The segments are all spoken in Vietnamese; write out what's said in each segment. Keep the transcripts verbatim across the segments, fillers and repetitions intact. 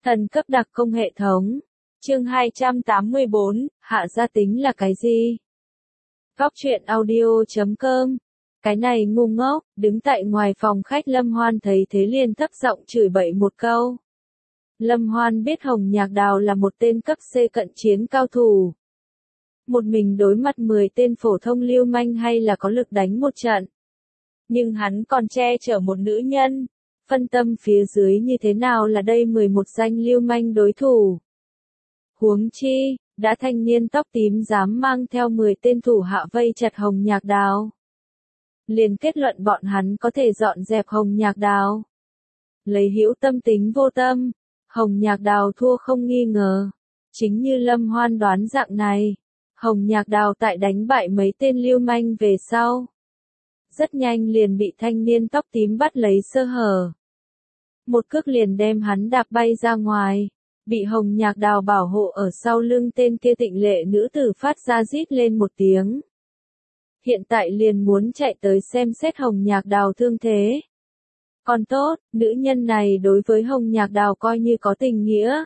Thần cấp đặc công hệ thống. Chương hai trăm tám mươi bốn, hạ gia tính là cái gì? Góc truyện audio chấm com. Cái này ngu ngốc, đứng tại ngoài phòng khách Lâm Hoan thấy thế liền thấp giọng chửi bậy một câu. Lâm Hoan biết Hồng Nhạc Đào là một tên cấp C cận chiến cao thủ. Một mình đối mặt mười tên phổ thông lưu manh hay là có lực đánh một trận. Nhưng hắn còn che chở một nữ nhân. Phân tâm phía dưới như thế nào là đây mười một danh lưu manh đối thủ. Huống chi, đã thanh niên tóc tím dám mang theo mười tên thủ hạ vây chặt Hồng Nhạc Đào. Liền kết luận bọn hắn có thể dọn dẹp Hồng Nhạc Đào. Lấy hữu tâm tính vô tâm, Hồng Nhạc Đào thua không nghi ngờ. Chính như Lâm Hoan đoán dạng này, Hồng Nhạc Đào tại đánh bại mấy tên lưu manh về sau. Rất nhanh liền bị thanh niên tóc tím bắt lấy sơ hở. Một cước liền đem hắn đạp bay ra ngoài, bị Hồng Nhạc Đào bảo hộ ở sau lưng tên kia tịnh lệ nữ tử phát ra rít lên một tiếng. Hiện tại liền muốn chạy tới xem xét Hồng Nhạc Đào thương thế. Còn tốt, nữ nhân này đối với Hồng Nhạc Đào coi như có tình nghĩa.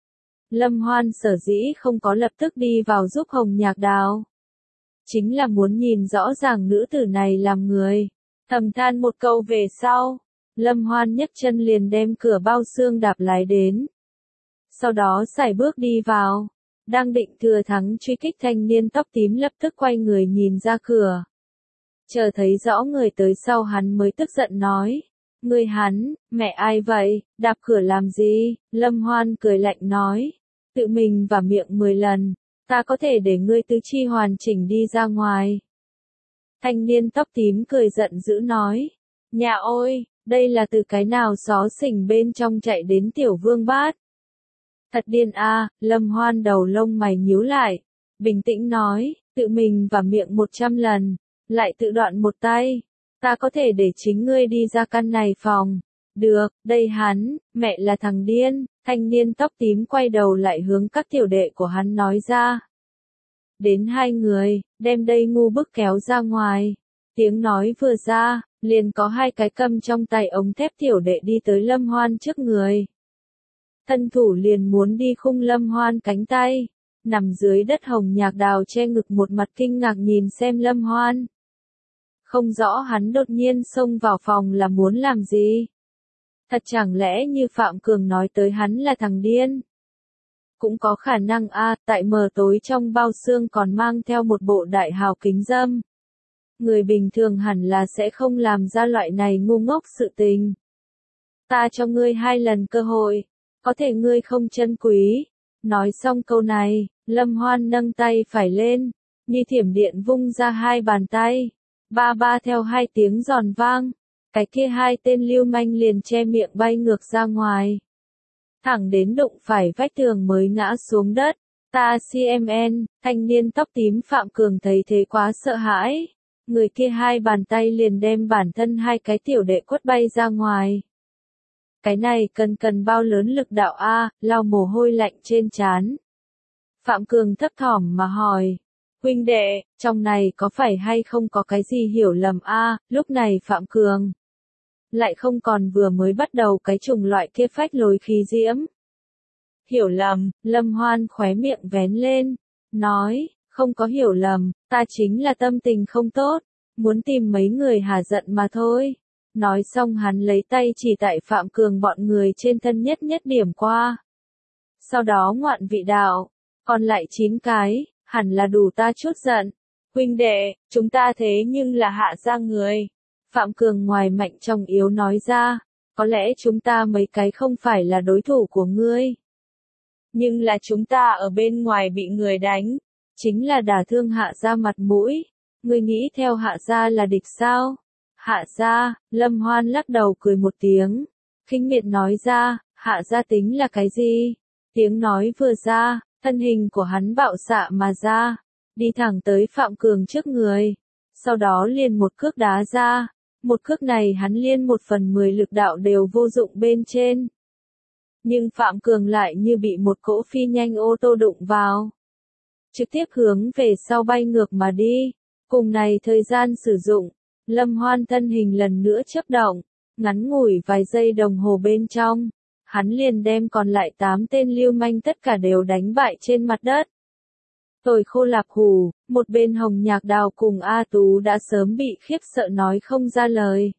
Lâm Hoan sở dĩ không có lập tức đi vào giúp Hồng Nhạc Đào. Chính là muốn nhìn rõ ràng nữ tử này làm người. Thầm than một câu về sau, Lâm Hoan nhấc chân liền đem cửa bao xương đạp lái đến. Sau đó sải bước đi vào, đang định thừa thắng truy kích thanh niên tóc tím lập tức quay người nhìn ra cửa. Chờ thấy rõ người tới sau hắn mới tức giận nói, người hắn, mẹ ai vậy, đạp cửa làm gì? Lâm Hoan cười lạnh nói, tự mình và miệng mười lần, ta có thể để ngươi tứ chi hoàn chỉnh đi ra ngoài. Thanh niên tóc tím cười giận dữ nói, nhà ôi, đây là từ cái nào xó xỉnh bên trong chạy đến tiểu vương bát. Thật điên a, à, Lâm Hoan đầu lông mày nhíu lại, bình tĩnh nói, tự mình và miệng một trăm lần, lại tự đoạn một tay, ta có thể để chính ngươi đi ra căn này phòng. Được, đây hắn, mẹ là thằng điên, thanh niên tóc tím quay đầu lại hướng các tiểu đệ của hắn nói ra. Đến hai người, đem đây ngu bức kéo ra ngoài. Tiếng nói vừa ra, liền có hai cái cầm trong tay ống thép tiểu đệ đi tới Lâm Hoan trước người. Thân thủ liền muốn đi khung Lâm Hoan cánh tay. Nằm dưới đất Hồng Nhạc Đào che ngực một mặt kinh ngạc nhìn xem Lâm Hoan. Không rõ hắn đột nhiên xông vào phòng là muốn làm gì. Thật chẳng lẽ như Phạm Cường nói tới hắn là thằng điên. Cũng có khả năng a, à, tại mờ tối trong bao xương còn mang theo một bộ đại hào kính dâm. Người bình thường hẳn là sẽ không làm ra loại này ngu ngốc sự tình. Ta cho ngươi hai lần cơ hội, có thể ngươi không trân quý. Nói xong câu này, Lâm Hoan nâng tay phải lên, như thiểm điện vung ra hai bàn tay. Ba ba theo hai tiếng giòn vang, cái kia hai tên lưu manh liền che miệng bay ngược ra ngoài. Thẳng đến đụng phải vách tường mới ngã xuống đất. Ta xê em en, thanh niên tóc tím Phạm Cường thấy thế quá sợ hãi. Người kia hai bàn tay liền đem bản thân hai cái tiểu đệ quất bay ra ngoài. Cái này cần cần bao lớn lực đạo a, lau mồ hôi lạnh trên trán. Phạm Cường thấp thỏm mà hỏi, huynh đệ, trong này có phải hay không có cái gì hiểu lầm a? Lúc này Phạm Cường lại không còn vừa mới bắt đầu cái chủng loại kia phách lối khí diễm. Hiểu lầm, Lâm Hoan khóe miệng vén lên, nói, không có hiểu lầm, ta chính là tâm tình không tốt, muốn tìm mấy người hả giận mà thôi. Nói xong hắn lấy tay chỉ tại Phạm Cường bọn người trên thân nhất nhất điểm qua. Sau đó ngoạn vị đạo, còn lại chín cái, hẳn là đủ ta chút giận. Huynh đệ, chúng ta thế nhưng là hạ gia người. Phạm Cường ngoài mạnh trong yếu nói ra, có lẽ chúng ta mấy cái không phải là đối thủ của ngươi. Nhưng là chúng ta ở bên ngoài bị người đánh, chính là đả thương hạ gia mặt mũi. Ngươi nghĩ theo hạ gia là địch sao? Hạ gia, Lâm Hoan lắc đầu cười một tiếng, khinh miệt nói ra, hạ gia tính là cái gì? Tiếng nói vừa ra, thân hình của hắn bạo xạ mà ra, đi thẳng tới Phạm Cường trước người, sau đó liền một cước đá ra, một cước này hắn liên một phần mười lực đạo đều vô dụng bên trên. Nhưng Phạm Cường lại như bị một cỗ phi nhanh ô tô đụng vào, trực tiếp hướng về sau bay ngược mà đi. Cùng này thời gian sử dụng, Lâm Hoan thân hình lần nữa chớp động, ngắn ngủi vài giây đồng hồ bên trong, hắn liền đem còn lại tám tên lưu manh tất cả đều đánh bại trên mặt đất. Tôi khô lạp hủ, một bên Hồng Nhạc Đào cùng A Tú đã sớm bị khiếp sợ nói không ra lời.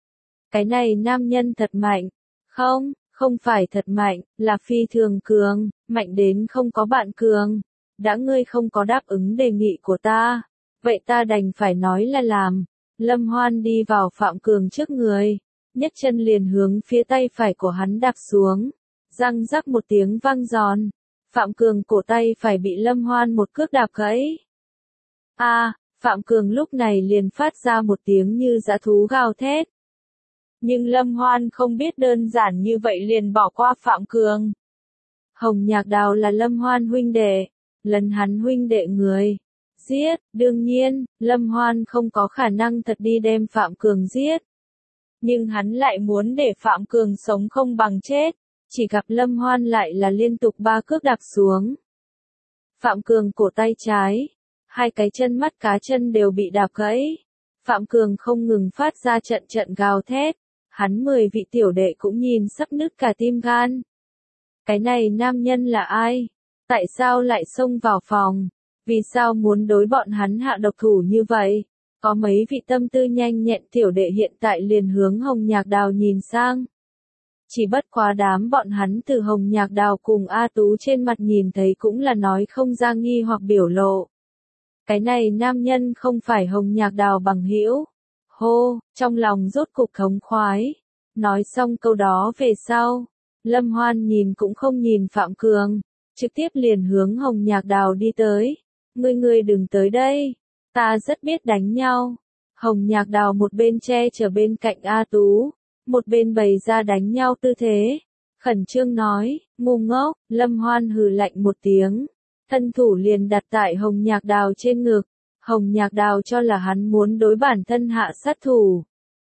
Cái này nam nhân thật mạnh. Không, không phải thật mạnh, là phi thường cường, mạnh đến không có bạn cường. Đã ngươi không có đáp ứng đề nghị của ta, vậy ta đành phải nói là làm. Lâm Hoan đi vào Phạm Cường trước người, nhấc chân liền hướng phía tay phải của hắn đạp xuống. Răng rắc một tiếng vang giòn. Phạm Cường cổ tay phải bị Lâm Hoan một cước đạp gãy. A, à, Phạm Cường lúc này liền phát ra một tiếng như dã thú gào thét. Nhưng Lâm Hoan không biết đơn giản như vậy liền bỏ qua Phạm Cường. Hồng Nhạc Đào là Lâm Hoan huynh đệ, lần hắn huynh đệ người giết, đương nhiên, Lâm Hoan không có khả năng thật đi đem Phạm Cường giết. Nhưng hắn lại muốn để Phạm Cường sống không bằng chết. Chỉ gặp Lâm Hoan lại là liên tục ba cước đạp xuống. Phạm Cường cổ tay trái, hai cái chân mắt cá chân đều bị đạp gãy. Phạm Cường không ngừng phát ra trận trận gào thét. Hắn mười vị tiểu đệ cũng nhìn sắp nứt cả tim gan. Cái này nam nhân là ai? Tại sao lại xông vào phòng? Vì sao muốn đối bọn hắn hạ độc thủ như vậy? Có mấy vị tâm tư nhanh nhẹn tiểu đệ hiện tại liền hướng Hồng Nhạc Đào nhìn sang. Chỉ bất quá đám bọn hắn từ Hồng Nhạc Đào cùng A Tú trên mặt nhìn thấy cũng là nói không ra nghi hoặc biểu lộ. Cái này nam nhân không phải Hồng Nhạc Đào bằng hữu. Hô, trong lòng rốt cục thống khoái. Nói xong câu đó về sau, Lâm Hoan nhìn cũng không nhìn Phạm Cường, trực tiếp liền hướng Hồng Nhạc Đào đi tới. Ngươi ngươi đừng tới đây, ta rất biết đánh nhau. Hồng Nhạc Đào một bên che chở bên cạnh A Tú, một bên bày ra đánh nhau tư thế. Khẩn trương nói, ngu ngốc. Lâm Hoan hừ lạnh một tiếng, thân thủ liền đặt tại Hồng Nhạc Đào trên ngực. Hồng Nhạc Đào cho là hắn muốn đối bản thân hạ sát thủ.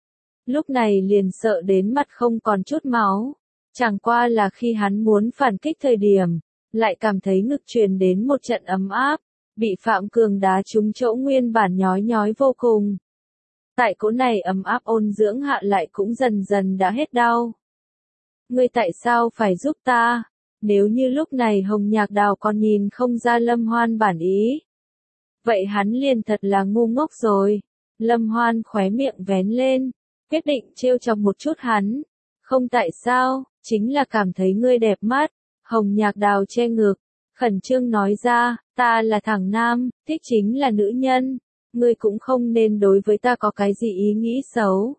Lúc này liền sợ đến mặt không còn chút máu. Chẳng qua là khi hắn muốn phản kích thời điểm, lại cảm thấy ngực truyền đến một trận ấm áp, bị Phạm Cường đá trúng chỗ nguyên bản nhói nhói vô cùng. Tại cỗ này ấm áp ôn dưỡng hạ lại cũng dần dần đã hết đau. Ngươi tại sao phải giúp ta? Nếu như lúc này Hồng Nhạc Đào còn nhìn không ra Lâm Hoan bản ý, vậy hắn liền thật là ngu ngốc rồi. Lâm Hoan khóe miệng vén lên, quyết định trêu chọc một chút hắn. Không tại sao, chính là cảm thấy ngươi đẹp mắt. Hồng Nhạc Đào che ngực, khẩn trương nói ra, ta là thằng nam, thích chính là nữ nhân. Ngươi cũng không nên đối với ta có cái gì ý nghĩ xấu.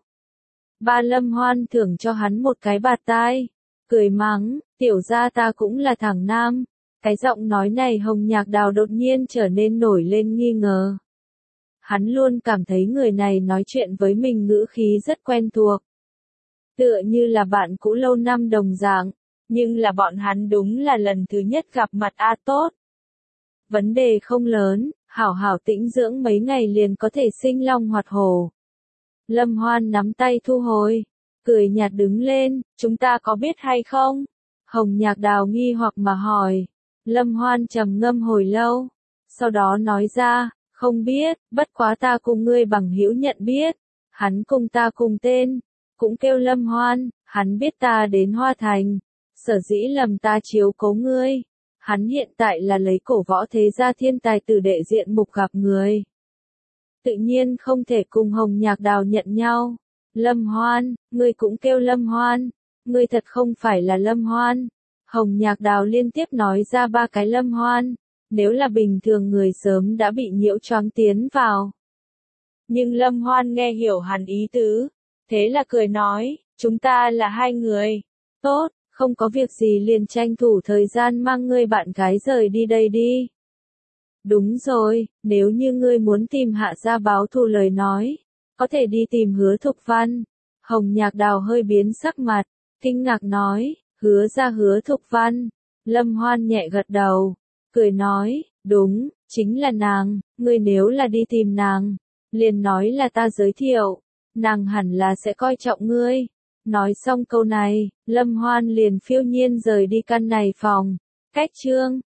Ba Lâm Hoan thưởng cho hắn một cái bạt tai, cười mắng, tiểu gia ta cũng là thằng nam. Cái giọng nói này Hồng Nhạc Đào đột nhiên trở nên nổi lên nghi ngờ. Hắn luôn cảm thấy người này nói chuyện với mình ngữ khí rất quen thuộc. Tựa như là bạn cũ lâu năm đồng dạng, nhưng là bọn hắn đúng là lần thứ nhất gặp mặt a tốt. Vấn đề không lớn, hảo hảo tĩnh dưỡng mấy ngày liền có thể sinh long hoạt hổ. Lâm Hoan nắm tay thu hồi, cười nhạt đứng lên, chúng ta có biết hay không? Hồng Nhạc Đào nghi hoặc mà hỏi. Lâm Hoan trầm ngâm hồi lâu, sau đó nói ra, không biết, bất quá ta cùng ngươi bằng hữu nhận biết. Hắn cùng ta cùng tên, cũng kêu Lâm Hoan, hắn biết ta đến Hoa Thành, sở dĩ lầm ta chiếu cố ngươi. Hắn hiện tại là lấy cổ võ thế gia thiên tài tử đệ diện mục gặp người. Tự nhiên không thể cùng Hồng Nhạc Đào nhận nhau. Lâm Hoan, ngươi cũng kêu Lâm Hoan, ngươi thật không phải là Lâm Hoan. Hồng Nhạc Đào liên tiếp nói ra ba cái Lâm Hoan, nếu là bình thường người sớm đã bị nhiễu choáng tiến vào. Nhưng Lâm Hoan nghe hiểu hắn ý tứ, thế là cười nói, chúng ta là hai người. Tốt, không có việc gì liền tranh thủ thời gian mang ngươi bạn gái rời đi đây đi. Đúng rồi, nếu như ngươi muốn tìm Hạ gia báo thù lời nói, có thể đi tìm Hứa Thục Văn. Hồng Nhạc Đào hơi biến sắc mặt, kinh ngạc nói, Hứa ra Hứa Thục Văn. Lâm Hoan nhẹ gật đầu, cười nói, đúng, chính là nàng, ngươi nếu là đi tìm nàng, liền nói là ta giới thiệu, nàng hẳn là sẽ coi trọng ngươi. Nói xong câu này, Lâm Hoan liền phiêu nhiên rời đi căn này phòng. Cách chương